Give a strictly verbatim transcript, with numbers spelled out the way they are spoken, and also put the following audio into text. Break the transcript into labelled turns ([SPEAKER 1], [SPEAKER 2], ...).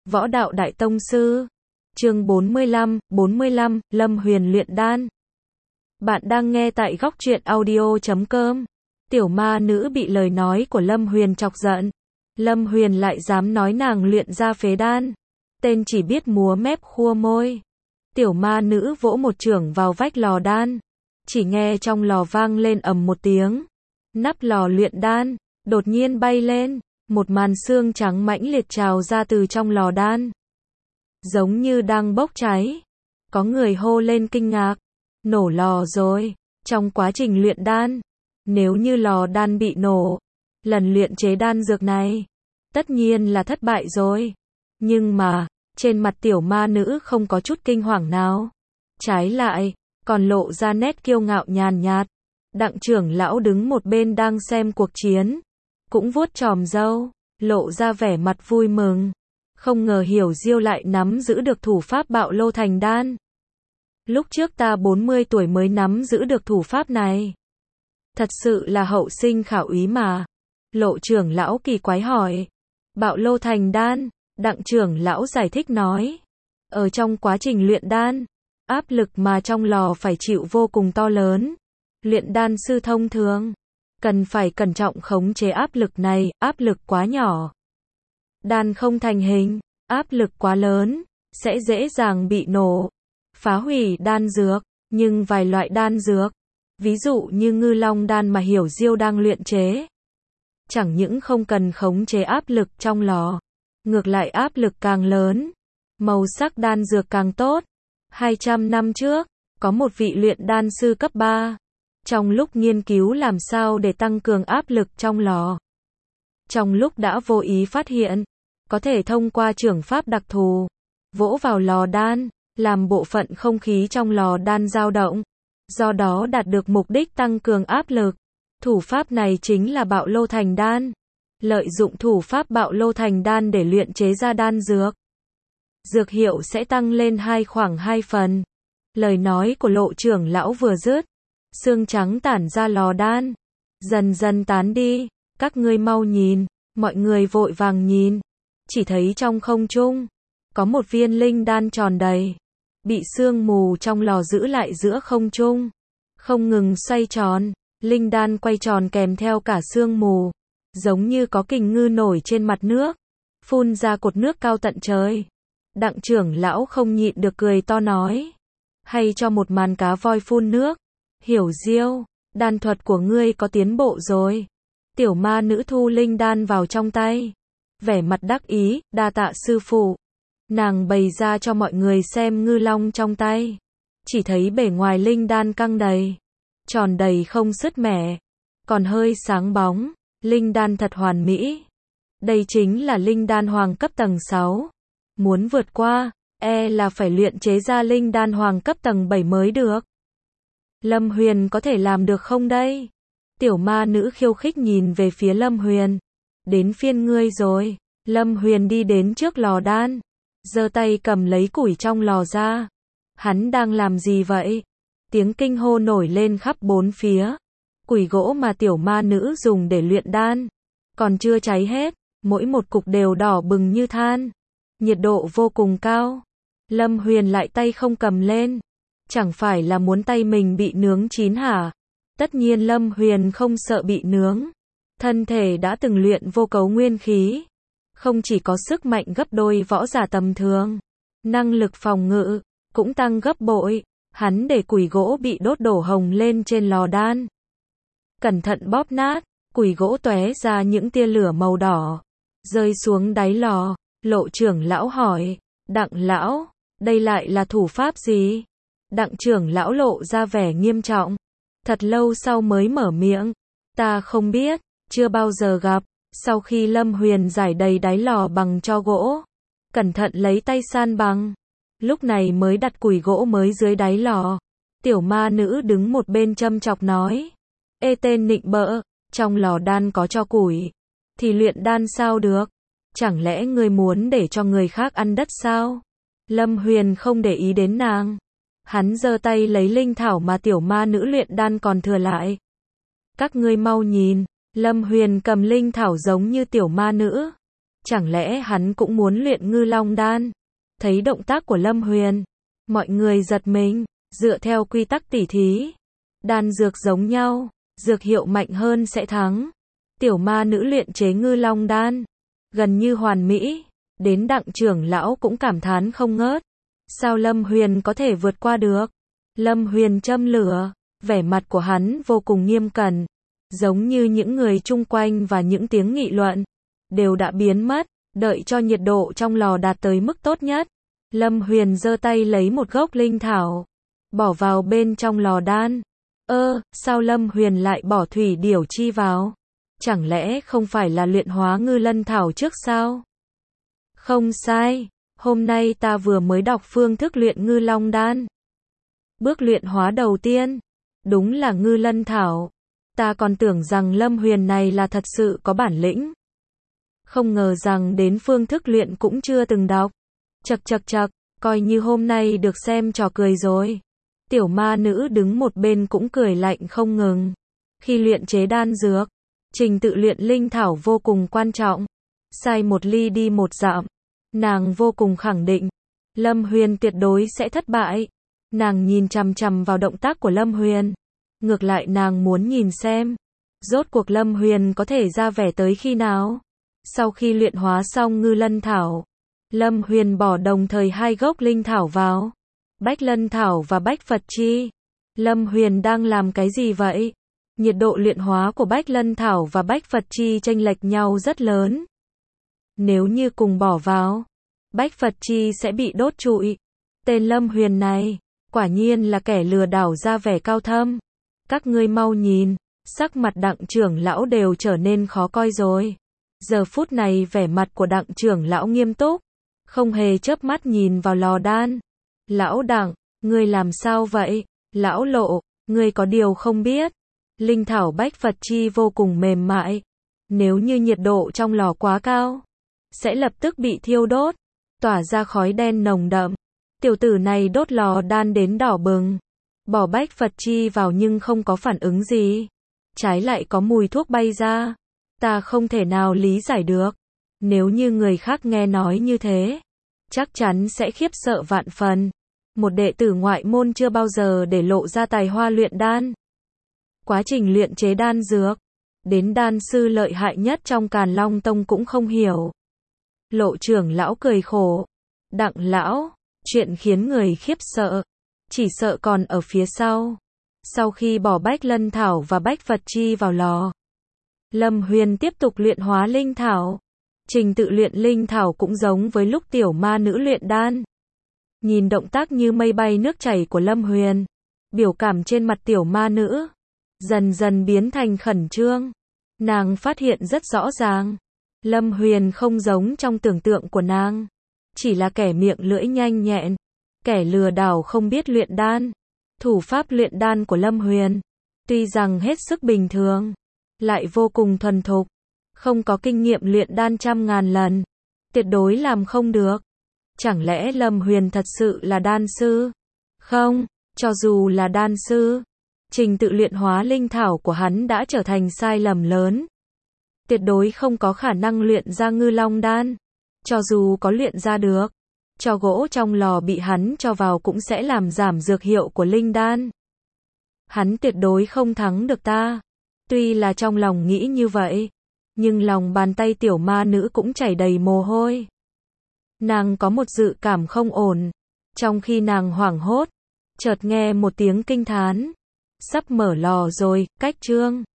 [SPEAKER 1] Võ đạo đại tông sư. Chương bốn mươi lăm, bốn mươi lăm, Lâm Huyền luyện đan. Bạn đang nghe tại góc truyện audio chấm com. Tiểu ma nữ bị lời nói của Lâm Huyền chọc giận. Lâm Huyền lại dám nói nàng luyện ra phế đan. Tên chỉ biết múa mép khua môi. Tiểu ma nữ vỗ một chưởng vào vách lò đan. Chỉ nghe trong lò vang lên ầm một tiếng. Nắp lò luyện đan đột nhiên bay lên. Một màn xương trắng mãnh liệt trào ra từ trong lò đan. Giống như đang bốc cháy. Có người hô lên kinh ngạc. Nổ lò rồi. Trong quá trình luyện đan, nếu như lò đan bị nổ, lần luyện chế đan dược này, tất nhiên là thất bại rồi. Nhưng mà, trên mặt tiểu ma nữ không có chút kinh hoàng nào. Trái lại, còn lộ ra nét kiêu ngạo nhàn nhạt. Đặng trưởng lão đứng một bên đang xem cuộc chiến. Cũng vuốt chòm râu, lộ ra vẻ mặt vui mừng. Không ngờ Hiểu Diêu lại nắm giữ được thủ pháp bạo lô thành đan. Lúc trước ta bốn mươi tuổi mới nắm giữ được thủ pháp này. Thật sự là hậu sinh khảo úy mà. Lộ trưởng lão kỳ quái hỏi. Bạo lô thành đan, đặng trưởng lão giải thích nói. Ở trong quá trình luyện đan, áp lực mà trong lò phải chịu vô cùng to lớn. Luyện đan sư thông thường cần phải cẩn trọng khống chế áp lực này, áp lực quá nhỏ. Đan không thành hình, áp lực quá lớn, sẽ dễ dàng bị nổ, phá hủy đan dược, nhưng vài loại đan dược, ví dụ như ngư long đan mà Hiểu Diêu đang luyện chế, chẳng những không cần khống chế áp lực trong lò, ngược lại áp lực càng lớn, màu sắc đan dược càng tốt. hai trăm năm trước, có một vị luyện đan sư cấp ba, trong lúc nghiên cứu làm sao để tăng cường áp lực trong lò. Trong lúc đã vô ý phát hiện, có thể thông qua chưởng pháp đặc thù, vỗ vào lò đan, làm bộ phận không khí trong lò đan dao động, do đó đạt được mục đích tăng cường áp lực. Thủ pháp này chính là bạo lô thành đan. Lợi dụng thủ pháp bạo lô thành đan để luyện chế ra đan dược, dược hiệu sẽ tăng lên hai khoảng hai phần. Lời nói của Lộ trưởng lão vừa dứt, xương trắng tản ra lò đan, dần dần tán đi. Các ngươi mau nhìn. Mọi người vội vàng nhìn, chỉ thấy trong không trung có một viên linh đan tròn đầy, bị sương mù trong lò giữ lại giữa không trung, không ngừng xoay tròn. Linh đan quay tròn kèm theo cả sương mù, giống như có kình ngư nổi trên mặt nước, phun ra cột nước cao tận trời. Đặng trưởng lão không nhịn được cười to nói, hay cho một màn cá voi phun nước. Hiểu Diêu, đan thuật của ngươi có tiến bộ rồi. Tiểu ma nữ thu linh đan vào trong tay, vẻ mặt đắc ý, đa tạ sư phụ. Nàng bày ra cho mọi người xem ngư long trong tay, chỉ thấy bề ngoài linh đan căng đầy, tròn đầy không sứt mẻ, còn hơi sáng bóng. Linh đan thật hoàn mỹ. Đây chính là linh đan hoàng cấp tầng sáu. Muốn vượt qua, e là phải luyện chế ra linh đan hoàng cấp tầng bảy mới được. Lâm Huyền có thể làm được không đây? Tiểu ma nữ khiêu khích nhìn về phía Lâm Huyền. Đến phiên ngươi rồi. Lâm Huyền đi đến trước lò đan, giơ tay cầm lấy củi trong lò ra. Hắn đang làm gì vậy? Tiếng kinh hô nổi lên khắp bốn phía. Củi gỗ mà tiểu ma nữ dùng để luyện đan còn chưa cháy hết, mỗi một cục đều đỏ bừng như than, nhiệt độ vô cùng cao. Lâm Huyền lại tay không cầm lên, chẳng phải là muốn tay mình bị nướng chín hả? Tất nhiên Lâm Huyền không sợ bị nướng. Thân thể đã từng luyện vô cấu nguyên khí, không chỉ có sức mạnh gấp đôi võ giả tầm thường, năng lực phòng ngự cũng tăng gấp bội. Hắn để củi gỗ bị đốt đổ hồng lên trên lò đan, cẩn thận bóp nát, củi gỗ tóe ra những tia lửa màu đỏ, rơi xuống đáy lò. Lộ trưởng lão hỏi, Đặng lão, đây lại là thủ pháp gì? Đặng trưởng lão lộ ra vẻ nghiêm trọng, thật lâu sau mới mở miệng, ta không biết, chưa bao giờ gặp. Sau khi Lâm Huyền giải đầy đáy lò bằng tro gỗ, cẩn thận lấy tay san bằng, lúc này mới đặt củi gỗ mới dưới đáy lò. Tiểu ma nữ đứng một bên châm chọc nói, ê tên nịnh bợ, trong lò đan có tro củi, thì luyện đan sao được? Chẳng lẽ ngươi muốn để cho người khác ăn đất sao? Lâm Huyền không để ý đến nàng. Hắn giơ tay lấy linh thảo mà tiểu ma nữ luyện đan còn thừa lại. Các ngươi mau nhìn, Lâm Huyền cầm linh thảo giống như tiểu ma nữ. Chẳng lẽ hắn cũng muốn luyện ngư long đan? Thấy động tác của Lâm Huyền, mọi người giật mình, dựa theo quy tắc tỉ thí. Đan dược giống nhau, dược hiệu mạnh hơn sẽ thắng. Tiểu ma nữ luyện chế ngư long đan, gần như hoàn mỹ, đến Đặng trưởng lão cũng cảm thán không ngớt. Sao Lâm Huyền có thể vượt qua được? Lâm Huyền châm lửa, vẻ mặt của hắn vô cùng nghiêm cẩn, giống như những người chung quanh và những tiếng nghị luận đều đã biến mất, đợi cho nhiệt độ trong lò đạt tới mức tốt nhất. Lâm Huyền giơ tay lấy một gốc linh thảo, bỏ vào bên trong lò đan. Ơ, sao Lâm Huyền lại bỏ thủy điểu chi vào? Chẳng lẽ không phải là luyện hóa ngư lân thảo trước sao? Không sai, hôm nay ta vừa mới đọc phương thức luyện ngư long đan. Bước luyện hóa đầu tiên, đúng là ngư lân thảo. Ta còn tưởng rằng Lâm Huyền này là thật sự có bản lĩnh. Không ngờ rằng đến phương thức luyện cũng chưa từng đọc. Chậc chậc chậc, coi như hôm nay được xem trò cười rồi. Tiểu ma nữ đứng một bên cũng cười lạnh không ngừng. Khi luyện chế đan dược, trình tự luyện linh thảo vô cùng quan trọng. Sai một ly đi một dặm. Nàng vô cùng khẳng định, Lâm Huyền tuyệt đối sẽ thất bại. Nàng nhìn chằm chằm vào động tác của Lâm Huyền. Ngược lại nàng muốn nhìn xem, rốt cuộc Lâm Huyền có thể ra vẻ tới khi nào. Sau khi luyện hóa xong ngư lân thảo, Lâm Huyền bỏ đồng thời hai gốc linh thảo vào. Bách lân thảo và bách Phật chi. Lâm Huyền đang làm cái gì vậy? Nhiệt độ luyện hóa của bách lân thảo và bách Phật chi chênh lệch nhau rất lớn. Nếu như cùng bỏ vào, bách Phật chi sẽ bị đốt trụi. Tên Lâm Huyền này, quả nhiên là kẻ lừa đảo ra vẻ cao thâm. Các ngươi mau nhìn, sắc mặt Đặng trưởng lão đều trở nên khó coi rồi. Giờ phút này vẻ mặt của Đặng trưởng lão nghiêm túc, không hề chớp mắt nhìn vào lò đan. Lão Đặng, ngươi làm sao vậy? Lão Lộ, ngươi có điều không biết. Linh thảo bách Phật chi vô cùng mềm mại. Nếu như nhiệt độ trong lò quá cao, sẽ lập tức bị thiêu đốt, tỏa ra khói đen nồng đậm. Tiểu tử này đốt lò đan đến đỏ bừng. Bỏ bách Phật chi vào nhưng không có phản ứng gì. Trái lại có mùi thuốc bay ra. Ta không thể nào lý giải được. Nếu như người khác nghe nói như thế, chắc chắn sẽ khiếp sợ vạn phần. Một đệ tử ngoại môn chưa bao giờ để lộ ra tài hoa luyện đan. Quá trình luyện chế đan dược, đến đan sư lợi hại nhất trong Càn Long Tông cũng không hiểu. Lộ trưởng lão cười khổ. Đặng lão, chuyện khiến người khiếp sợ, chỉ sợ còn ở phía sau. Sau khi bỏ bách lân thảo và bách Phật chi vào lò, Lâm Huyền tiếp tục luyện hóa linh thảo. Trình tự luyện linh thảo cũng giống với lúc tiểu ma nữ luyện đan. Nhìn động tác như mây bay nước chảy của Lâm Huyền, biểu cảm trên mặt tiểu ma nữ dần dần biến thành khẩn trương. Nàng phát hiện rất rõ ràng, Lâm Huyền không giống trong tưởng tượng của nàng, chỉ là kẻ miệng lưỡi nhanh nhẹn, kẻ lừa đảo không biết luyện đan. Thủ pháp luyện đan của Lâm Huyền, tuy rằng hết sức bình thường, lại vô cùng thuần thục. Không có kinh nghiệm luyện đan trăm ngàn lần, tuyệt đối làm không được. Chẳng lẽ Lâm Huyền thật sự là đan sư? Không, cho dù là đan sư, trình tự luyện hóa linh thảo của hắn đã trở thành sai lầm lớn. Tuyệt đối không có khả năng luyện ra ngư long đan. Cho dù có luyện ra được, cho gỗ trong lò bị hắn cho vào cũng sẽ làm giảm dược hiệu của linh đan. Hắn tuyệt đối không thắng được ta. Tuy là trong lòng nghĩ như vậy, nhưng lòng bàn tay tiểu ma nữ cũng chảy đầy mồ hôi. Nàng có một dự cảm không ổn. Trong khi nàng hoảng hốt, chợt nghe một tiếng kinh thán. Sắp mở lò rồi, cách trương.